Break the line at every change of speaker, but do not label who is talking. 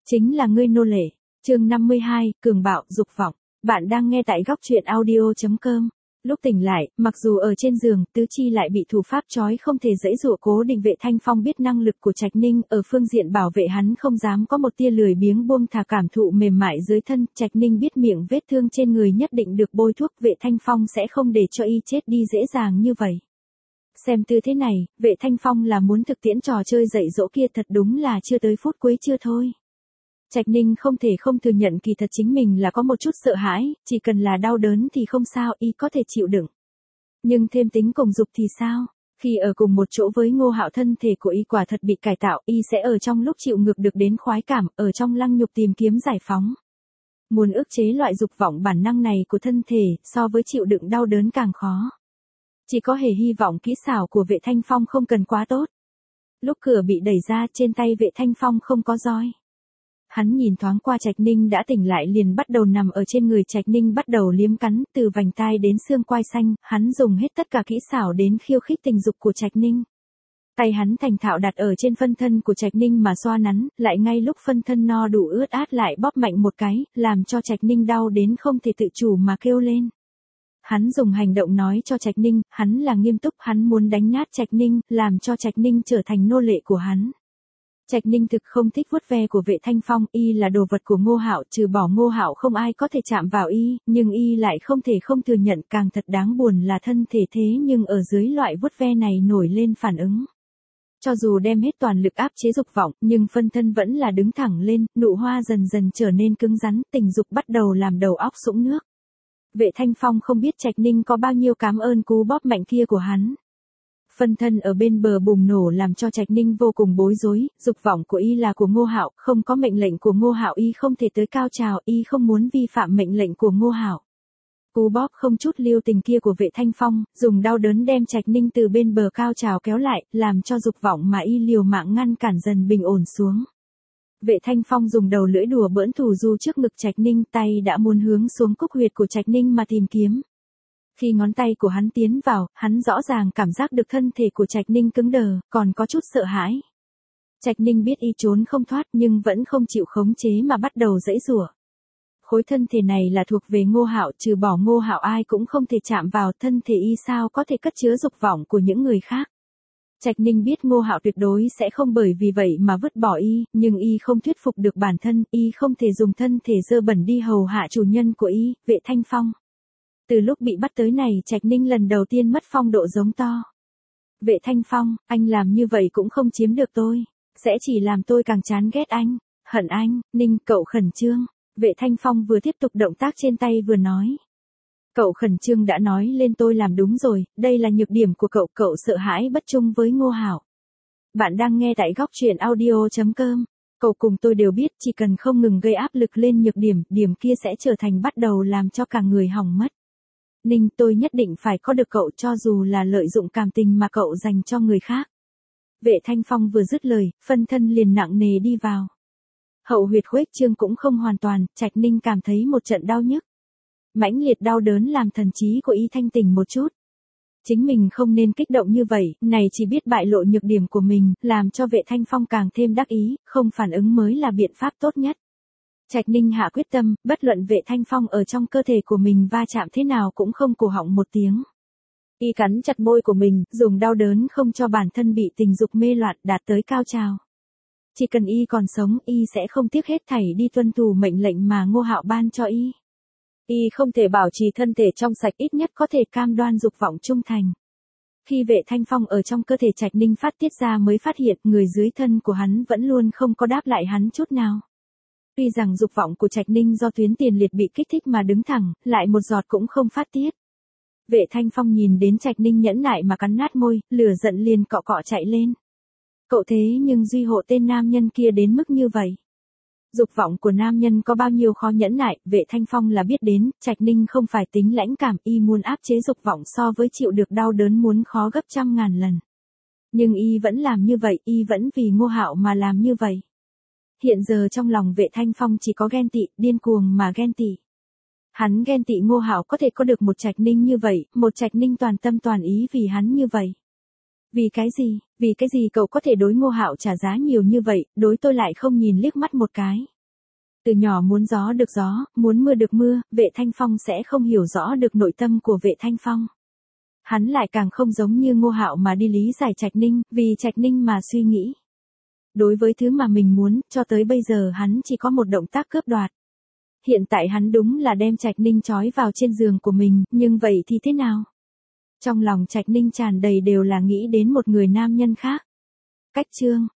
Chính là ngươi nô lệ. Chương 52, cường bạo, dục vọng. Bạn đang nghe tại góc truyện audio.com. Lúc tỉnh lại, mặc dù ở trên giường, tứ chi lại bị thủ pháp trói không thể giãy giụa, cố Định Vệ Thanh Phong biết năng lực của Trạch Ninh, ở phương diện bảo vệ hắn không dám có một tia lười biếng buông thả cảm thụ mềm mại dưới thân. Trạch Ninh biết miệng vết thương trên người nhất định được bôi thuốc, Vệ Thanh Phong sẽ không để cho y chết đi dễ dàng như vậy. Xem tư thế này, Vệ Thanh Phong là muốn thực tiễn trò chơi dạy dỗ kia, thật đúng là chưa tới phút cuối chưa thôi. Trạch Ninh không thể không thừa nhận kỳ thật chính mình là có một chút sợ hãi, chỉ cần là đau đớn thì không sao, y có thể chịu đựng. Nhưng thêm tính cùng dục thì sao? Khi ở cùng một chỗ với Ngô Hạo, thân thể của y quả thật bị cải tạo, y sẽ ở trong lúc chịu ngược được đến khoái cảm, ở trong lăng nhục tìm kiếm giải phóng. Muốn ức chế loại dục vọng bản năng này của thân thể, so với chịu đựng đau đớn càng khó. Chỉ có hề hy vọng kỹ xảo của Vệ Thanh Phong không cần quá tốt. Lúc cửa bị đẩy ra, trên tay Vệ Thanh Phong không có roi. Hắn nhìn thoáng qua Trạch Ninh đã tỉnh lại, liền bắt đầu nằm ở trên người Trạch Ninh, bắt đầu liếm cắn, từ vành tai đến xương quai xanh, hắn dùng hết tất cả kỹ xảo đến khiêu khích tình dục của Trạch Ninh. Tay hắn thành thạo đặt ở trên phân thân của Trạch Ninh mà xoa nắn, lại ngay lúc phân thân no đủ ướt át lại bóp mạnh một cái, làm cho Trạch Ninh đau đến không thể tự chủ mà kêu lên. Hắn dùng hành động nói cho Trạch Ninh, hắn là nghiêm túc, hắn muốn đánh nát Trạch Ninh, làm cho Trạch Ninh trở thành nô lệ của hắn. Trạch Ninh thực không thích vuốt ve của Vệ Thanh Phong, y là đồ vật của Ngô Hạo, trừ bỏ Ngô Hạo không ai có thể chạm vào y, nhưng y lại không thể không thừa nhận, càng thật đáng buồn là thân thể thế nhưng ở dưới loại vuốt ve này nổi lên phản ứng. Cho dù đem hết toàn lực áp chế dục vọng, nhưng phân thân vẫn là đứng thẳng lên, nụ hoa dần dần trở nên cứng rắn, tình dục bắt đầu làm đầu óc sũng nước. Vệ Thanh Phong không biết Trạch Ninh có bao nhiêu cảm ơn cú bóp mạnh kia của hắn. Phân thân ở bên bờ bùng nổ làm cho Trạch Ninh vô cùng bối rối, dục vọng của y là của Ngô Hạo, không có mệnh lệnh của Ngô Hạo y không thể tới cao trào, y không muốn vi phạm mệnh lệnh của Ngô Hạo. Cú bóp không chút lưu tình kia của Vệ Thanh Phong, dùng đau đớn đem Trạch Ninh từ bên bờ cao trào kéo lại, làm cho dục vọng mà y liều mạng ngăn cản dần bình ổn xuống. Vệ Thanh Phong dùng đầu lưỡi đùa bỡn thủ du trước ngực Trạch Ninh, tay đã muốn hướng xuống cúc huyệt của Trạch Ninh mà tìm kiếm. Khi ngón tay của hắn tiến vào, hắn rõ ràng cảm giác được thân thể của Trạch Ninh cứng đờ, còn có chút sợ hãi. Trạch Ninh biết y trốn không thoát nhưng vẫn không chịu khống chế mà bắt đầu giãy giụa. Khối thân thể này là thuộc về Ngô Hạo, trừ bỏ Ngô Hạo ai cũng không thể chạm vào, thân thể y sao có thể cất chứa dục vọng của những người khác. Trạch Ninh biết Ngô Hạo tuyệt đối sẽ không bởi vì vậy mà vứt bỏ y, nhưng y không thuyết phục được bản thân, y không thể dùng thân thể dơ bẩn đi hầu hạ chủ nhân của y, Vệ Thanh Phong. Từ lúc bị bắt tới này, Trạch Ninh lần đầu tiên mất phong độ giống to. Vệ Thanh Phong, anh làm như vậy cũng không chiếm được tôi, sẽ chỉ làm tôi càng chán ghét anh, hận anh. Ninh, cậu khẩn trương. Vệ Thanh Phong vừa tiếp tục động tác trên tay vừa nói. Cậu khẩn trương đã nói lên, tôi làm đúng rồi, đây là nhược điểm của cậu, cậu sợ hãi bất trung với Ngô Hạo. Bạn đang nghe tại góc truyện audio.com. Cậu cùng tôi đều biết, chỉ cần không ngừng gây áp lực lên nhược điểm, điểm kia sẽ trở thành bắt đầu làm cho cả người hỏng mất. Ninh, tôi nhất định phải có được cậu, cho dù là lợi dụng cảm tình mà cậu dành cho người khác. Vệ Thanh Phong vừa dứt lời, phân thân liền nặng nề đi vào. Hậu huyệt khuếch trương cũng không hoàn toàn, Trạch Ninh cảm thấy một trận đau nhức. Mãnh liệt đau đớn làm thần trí của y thanh tỉnh một chút. Chính mình không nên kích động như vậy, này chỉ biết bại lộ nhược điểm của mình, làm cho Vệ Thanh Phong càng thêm đắc ý, không phản ứng mới là biện pháp tốt nhất. Trạch Ninh hạ quyết tâm, bất luận Vệ Thanh Phong ở trong cơ thể của mình va chạm thế nào cũng không cổ họng một tiếng. Y cắn chặt môi của mình, dùng đau đớn không cho bản thân bị tình dục mê loạn đạt tới cao trào. Chỉ cần y còn sống, y sẽ không tiếc hết thảy đi tuân thủ mệnh lệnh mà Ngô Hạo ban cho y. Y không thể bảo trì thân thể trong sạch, ít nhất có thể cam đoan dục vọng trung thành. Khi Vệ Thanh Phong ở trong cơ thể Trạch Ninh phát tiết ra mới phát hiện người dưới thân của hắn vẫn luôn không có đáp lại hắn chút nào. Tuy rằng dục vọng của Trạch Ninh do tuyến tiền liệt bị kích thích mà đứng thẳng, lại một giọt cũng không phát tiết. Vệ Thanh Phong nhìn đến Trạch Ninh nhẫn nại mà cắn nát môi, lửa giận liền cọ cọ chạy lên. Cậu thế nhưng duy hộ tên nam nhân kia đến mức như vậy. Dục vọng của nam nhân có bao nhiêu khó nhẫn nại, Vệ Thanh Phong là biết đến, Trạch Ninh không phải tính lãnh cảm, y muốn áp chế dục vọng so với chịu được đau đớn muốn khó gấp trăm ngàn lần. Nhưng y vẫn làm như vậy, y vẫn vì Ngô Hạo mà làm như vậy. Hiện giờ trong lòng Vệ Thanh Phong chỉ có ghen tị, điên cuồng mà ghen tị. Hắn ghen tị Ngô Hạo có thể có được một Trạch Ninh như vậy, một Trạch Ninh toàn tâm toàn ý vì hắn như vậy. Vì cái gì cậu có thể đối Ngô Hạo trả giá nhiều như vậy, đối tôi lại không nhìn liếc mắt một cái. Từ nhỏ muốn gió được gió, muốn mưa được mưa, Vệ Thanh Phong sẽ không hiểu rõ được nội tâm của Vệ Thanh Phong. Hắn lại càng không giống như Ngô Hạo mà đi lý giải Trạch Ninh, vì Trạch Ninh mà suy nghĩ. Đối với thứ mà mình muốn, cho tới bây giờ hắn chỉ có một động tác cướp đoạt. Hiện tại hắn đúng là đem Trạch Ninh trói vào trên giường của mình, nhưng vậy thì thế nào? Trong lòng Trạch Ninh tràn đầy đều là nghĩ đến một người nam nhân khác. Cách chương